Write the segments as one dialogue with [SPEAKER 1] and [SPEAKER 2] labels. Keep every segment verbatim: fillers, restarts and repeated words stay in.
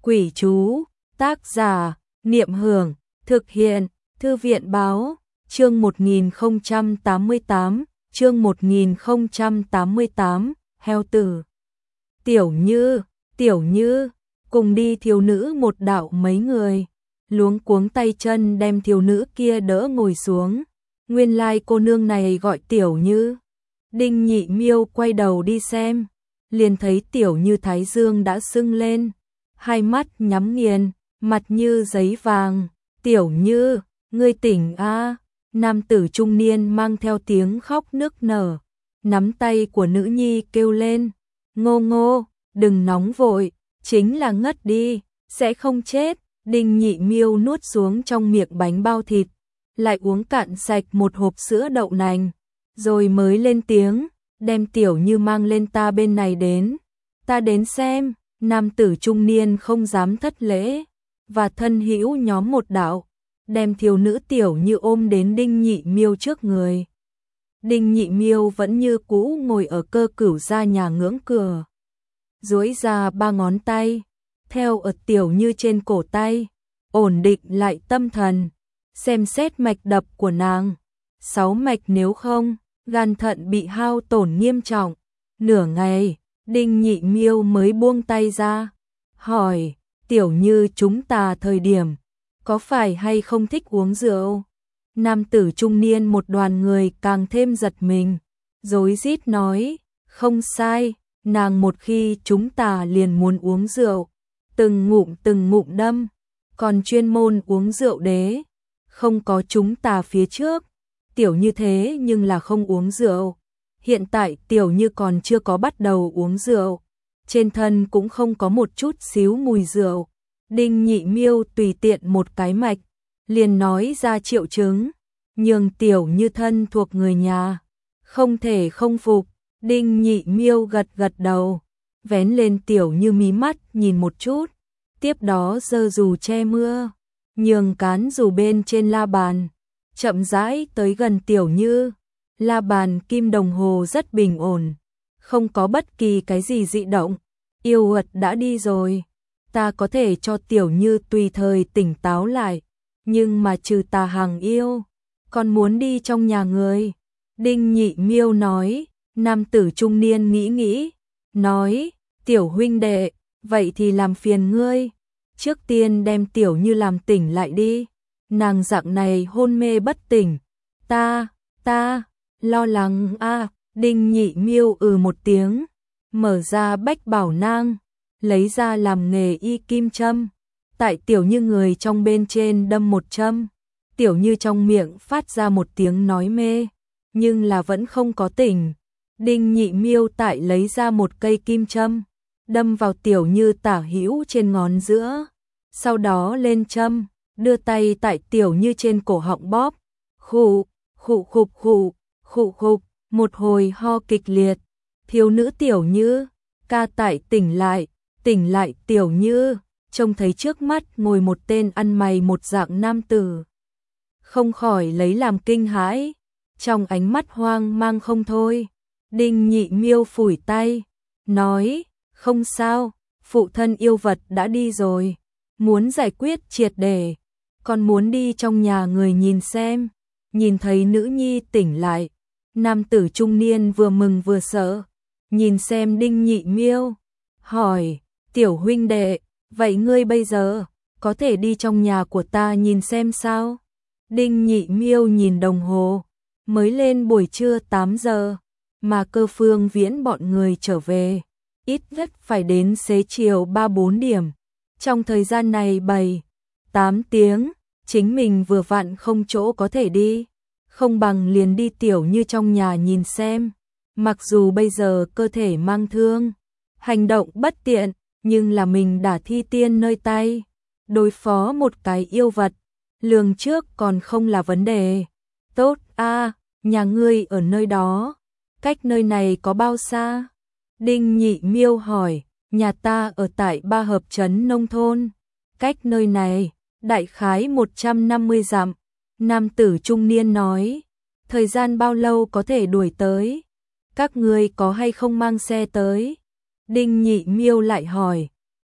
[SPEAKER 1] Quỷ chú, tác giả, Niệm Hưởng, thực hiện, Thư viện báo, chương một nghìn không trăm tám mươi tám, chương một nghìn không trăm tám mươi tám, heo tử. Tiểu Như, Tiểu Như, cùng đi thiếu nữ một đạo mấy người, luống cuống tay chân đem thiếu nữ kia đỡ ngồi xuống. Nguyên lai cô nương này gọi Tiểu Như. Đinh Nhị Miêu quay đầu đi xem, liền thấy Tiểu Như thái dương đã sưng lên, hai mắt nhắm nghiền, mặt như giấy vàng. Tiểu Như, ngươi tỉnh a? Nam tử trung niên mang theo tiếng khóc nức nở, nắm tay của nữ nhi kêu lên, Ngô Ngô, đừng nóng vội, chính là ngất đi, sẽ không chết. Đinh Nhị Miêu nuốt xuống trong miệng bánh bao thịt, lại uống cạn sạch một hộp sữa đậu nành, rồi mới lên tiếng, đem Tiểu Như mang lên ta bên này đến, ta đến xem. Nam tử trung niên không dám thất lễ, và thân hữu nhóm một đạo, đem thiếu nữ Tiểu Như ôm đến Đinh Nhị Miêu trước người. Đinh Nhị Miêu vẫn như cũ ngồi ở cơ cửu gia nhà ngưỡng cửa, duỗi ra ba ngón tay, theo ở Tiểu Như trên cổ tay, ổn định lại tâm thần, xem xét mạch đập của nàng. Sáu mạch nếu không, gan thận bị hao tổn nghiêm trọng. Nửa ngày, Đinh Nhị Miêu mới buông tay ra, hỏi, Tiểu Như chúng ta thời điểm, có phải hay không thích uống rượu? Nam tử trung niên một đoàn người càng thêm giật mình, rối rít nói, không sai, nàng một khi chúng ta liền muốn uống rượu, từng ngụm từng ngụm đâm, còn chuyên môn uống rượu đế, không có chúng ta phía trước. Tiểu Như thế nhưng là không uống rượu. Hiện tại Tiểu Như còn chưa có bắt đầu uống rượu, trên thân cũng không có một chút xíu mùi rượu. Đinh Nhị Miêu tùy tiện một cái mạch, liền nói ra triệu chứng, nhường Tiểu Như thân thuộc người nhà, không thể không phục. Đinh Nhị Miêu gật gật đầu, vén lên Tiểu Như mí mắt nhìn một chút, tiếp đó giơ dù che mưa, nhường cán dù bên trên la bàn, chậm rãi tới gần Tiểu Như. La bàn kim đồng hồ rất bình ổn, không có bất kỳ cái gì dị động. Yêu uất đã đi rồi, ta có thể cho Tiểu Như tùy thời tỉnh táo lại, nhưng mà trừ tà hàng yêu, còn muốn đi trong nhà người. Đinh Nhị Miêu nói. Nam tử trung niên nghĩ nghĩ, nói, Tiểu huynh đệ, vậy thì làm phiền ngươi, trước tiên đem Tiểu Như làm tỉnh lại đi, nàng dạng này hôn mê bất tỉnh, ta, ta, lo lắng a. À. Đinh Nhị Miêu ừ một tiếng, mở ra bách bảo nang, lấy ra làm nghề y kim châm, tại Tiểu Như người trong bên trên đâm một châm. Tiểu Như trong miệng phát ra một tiếng nói mê, nhưng là vẫn không có tỉnh. Đinh Nhị Miêu tại lấy ra một cây kim châm, đâm vào Tiểu Như tả hữu trên ngón giữa, sau đó lên châm, đưa tay tại Tiểu Như trên cổ họng bóp, khụ, khụ khục khụ, khụ khục, một hồi ho kịch liệt. Thiếu nữ Tiểu Như, ca tại tỉnh lại, tỉnh lại. Tiểu Như trông thấy trước mắt ngồi một tên ăn mày một dạng nam tử, không khỏi lấy làm kinh hãi, trong ánh mắt hoang mang không thôi. Đinh Nhị Miêu phủi tay, nói, không sao, phụ thân yêu vật đã đi rồi, muốn giải quyết triệt để, còn muốn đi trong nhà người nhìn xem. Nhìn thấy nữ nhi tỉnh lại, nam tử trung niên vừa mừng vừa sợ, nhìn xem Đinh Nhị Miêu, hỏi, Tiểu huynh đệ, vậy ngươi bây giờ, có thể đi trong nhà của ta nhìn xem sao? Đinh Nhị Miêu nhìn đồng hồ, mới lên buổi trưa tám giờ. Mà Cơ Phương Viễn bọn người trở về, ít nhất phải đến xế chiều ba bốn điểm. Trong thời gian này bảy, tám tiếng, chính mình vừa vặn không chỗ có thể đi, không bằng liền đi Tiểu Như trong nhà nhìn xem. Mặc dù bây giờ cơ thể mang thương, hành động bất tiện, nhưng là mình đã thi tiên nơi tay, đối phó một cái yêu vật, lường trước còn không là vấn đề. Tốt a, nhà ngươi ở nơi đó, cách nơi này có bao xa? Đinh Nhị Miêu hỏi. Nhà ta ở tại Ba Hợp trấn nông thôn, cách nơi này đại khái một trăm năm mươi dặm. Nam tử trung niên nói. Thời gian bao lâu có thể đuổi tới? Các ngươi có hay không mang xe tới? Đinh Nhị Miêu lại hỏi.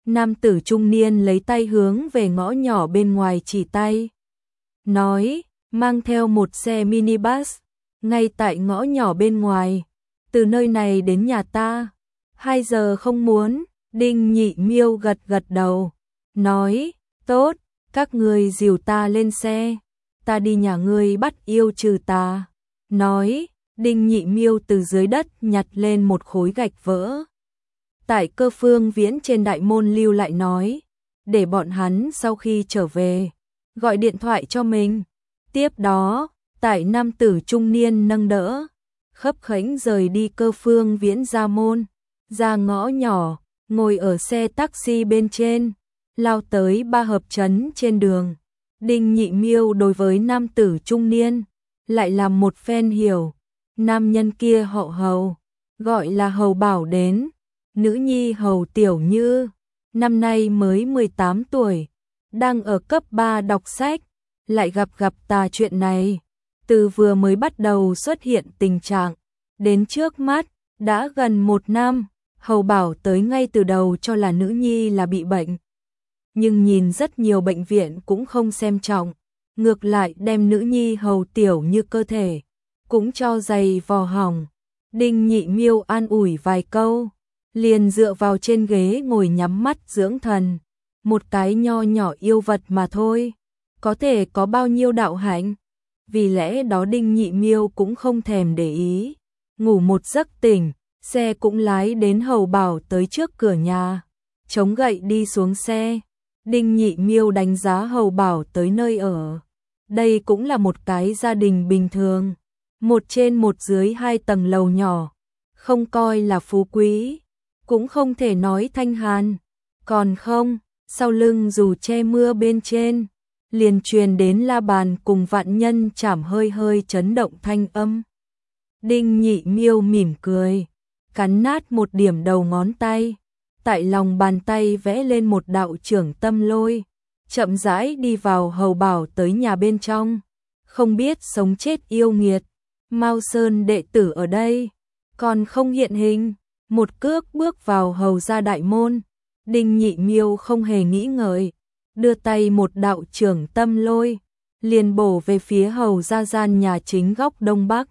[SPEAKER 1] Nam tử trung niên lấy tay hướng về ngõ nhỏ bên ngoài chỉ tay. Nói, mang theo một xe minibus, ngay tại ngõ nhỏ bên ngoài. Từ nơi này đến nhà ta, hai giờ không muốn. Đinh Nhị Miêu gật gật đầu, nói, tốt, các ngươi dìu ta lên xe, ta đi nhà ngươi bắt yêu trừ tà. Nói, Đinh Nhị Miêu từ dưới đất nhặt lên một khối gạch vỡ. Tại Cơ Phương Viễn trên đại môn lưu lại nói, để bọn hắn sau khi trở về, gọi điện thoại cho mình. Tiếp đó, tại nam tử trung niên nâng đỡ, khấp khểnh rời đi Cơ Phương Viễn ra môn, ra ngõ nhỏ, ngồi ở xe taxi bên trên, lao tới ba hợp trấn trên đường. Đinh Nhị Miêu đối với nam tử trung niên, lại làm một phen hiểu. Nam nhân kia họ Hầu, gọi là Hầu Bảo đến. Nữ nhi Hầu Tiểu Như, năm nay mới mười tám tuổi, đang ở cấp ba đọc sách, lại gặp gặp tà chuyện này. Từ vừa mới bắt đầu xuất hiện tình trạng, đến trước mắt, đã gần một năm. Hầu Bảo tới ngay từ đầu cho là nữ nhi là bị bệnh. Nhưng nhìn rất nhiều bệnh viện cũng không xem trọng, ngược lại đem nữ nhi Hầu Tiểu Như cơ thể, cũng cho giày vò hỏng. Đinh Nhị Miêu an ủi vài câu, liền dựa vào trên ghế ngồi nhắm mắt dưỡng thần. Một cái nho nhỏ yêu vật mà thôi, có thể có bao nhiêu đạo hạnh. Vì lẽ đó Đinh Nhị Miêu cũng không thèm để ý. Ngủ một giấc tỉnh, xe cũng lái đến Hầu Bảo tới trước cửa nhà, chống gậy đi xuống xe. Đinh Nhị Miêu đánh giá Hầu Bảo tới nơi ở. Đây cũng là một cái gia đình bình thường, một trên một dưới hai tầng lầu nhỏ, không coi là phú quý, cũng không thể nói thanh hàn. Còn không, sau lưng dù che mưa bên trên, liền truyền đến la bàn cùng vạn nhân chảm hơi hơi chấn động thanh âm. Đinh Nhị Miêu mỉm cười, cắn nát một điểm đầu ngón tay, tại lòng bàn tay vẽ lên một đạo trưởng tâm lôi, chậm rãi đi vào Hầu Bảo tới nhà bên trong. Không biết sống chết yêu nghiệt, Mao Sơn đệ tử ở đây, còn không hiện hình. Một cước bước vào Hầu gia đại môn, Đinh Nhị Miêu không hề nghĩ ngợi, đưa tay một đạo trưởng tâm lôi, liền bổ về phía Hầu gia gian nhà chính góc đông bắc.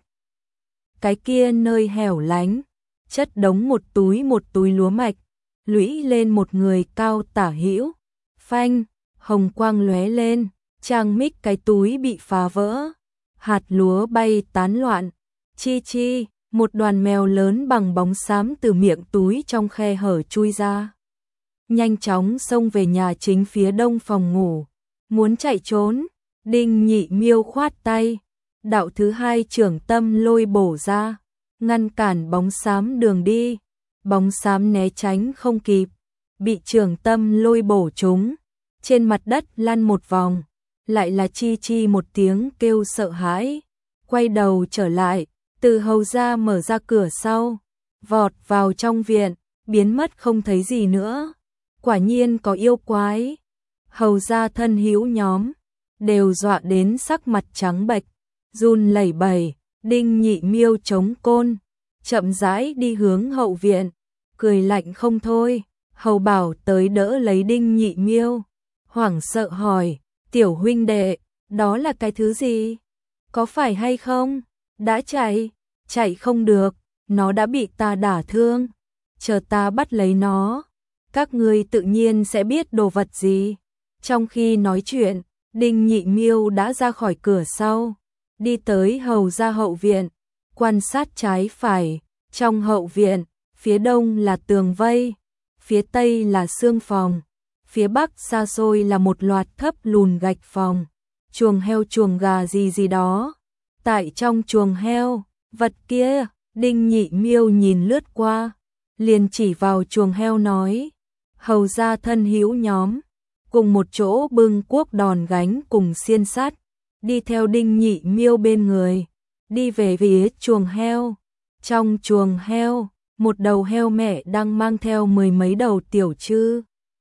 [SPEAKER 1] Cái kia nơi hẻo lánh, chất đống một túi một túi lúa mạch, lũy lên một người cao tả hữu. Phanh, hồng quang lóe lên, trang mích cái túi bị phá vỡ, hạt lúa bay tán loạn. Chi chi, một đoàn mèo lớn bằng bóng xám từ miệng túi trong khe hở chui ra, nhanh chóng xông về nhà chính phía đông phòng ngủ, muốn chạy trốn. Đinh Nhị Miêu khoát tay, đạo thứ hai trưởng tâm lôi bổ ra, ngăn cản bóng xám đường đi. Bóng xám né tránh không kịp, bị trưởng tâm lôi bổ trúng, trên mặt đất lăn một vòng, lại là chi chi một tiếng kêu sợ hãi, quay đầu trở lại, từ Hầu gia mở ra cửa sau, vọt vào trong viện, biến mất không thấy gì nữa. Quả nhiên có yêu quái. Hầu gia thân hữu nhóm đều dọa đến sắc mặt trắng bệch, run lẩy bẩy. Đinh Nhị Miêu chống côn, chậm rãi đi hướng hậu viện, cười lạnh không thôi. Hầu Bảo tới đỡ lấy Đinh Nhị Miêu, hoảng sợ hỏi, tiểu huynh đệ, đó là cái thứ gì? Có phải hay không? Đã chạy, chạy không được, nó đã bị ta đả thương, chờ ta bắt lấy nó, các ngươi tự nhiên sẽ biết đồ vật gì. Trong khi nói chuyện, Đinh Nhị Miêu đã ra khỏi cửa sau, đi tới Hầu gia hậu viện, quan sát trái phải. Trong hậu viện, phía đông là tường vây, phía tây là xương phòng, phía bắc xa xôi là một loạt thấp lùn gạch phòng, chuồng heo chuồng gà gì gì đó. Tại trong chuồng heo, vật kia, Đinh Nhị Miêu nhìn lướt qua, liền chỉ vào chuồng heo nói, Hầu gia thân hữu nhóm, cùng một chỗ bưng cuốc đòn gánh cùng xiên sắt, đi theo Đinh Nhị Miêu bên người, đi về phía chuồng heo. Trong chuồng heo, một đầu heo mẹ đang mang theo mười mấy đầu tiểu trư,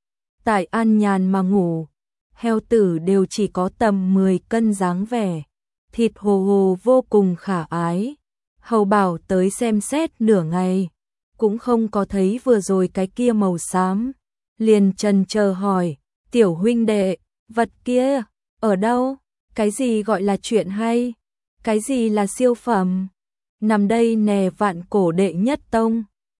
[SPEAKER 1] tại an nhàn mà ngủ. Heo tử đều chỉ có tầm mười cân dáng vẻ, thịt hồ hồ vô cùng khả ái. Hầu Bảo tới xem xét nửa ngày, cũng không có thấy vừa rồi cái kia màu xám, liền trần chờ hỏi, tiểu huynh đệ, vật kia, ở đâu? Cái gì gọi là chuyện hay? Cái gì là siêu phẩm? Nằm đây nè vạn cổ đệ nhất tông.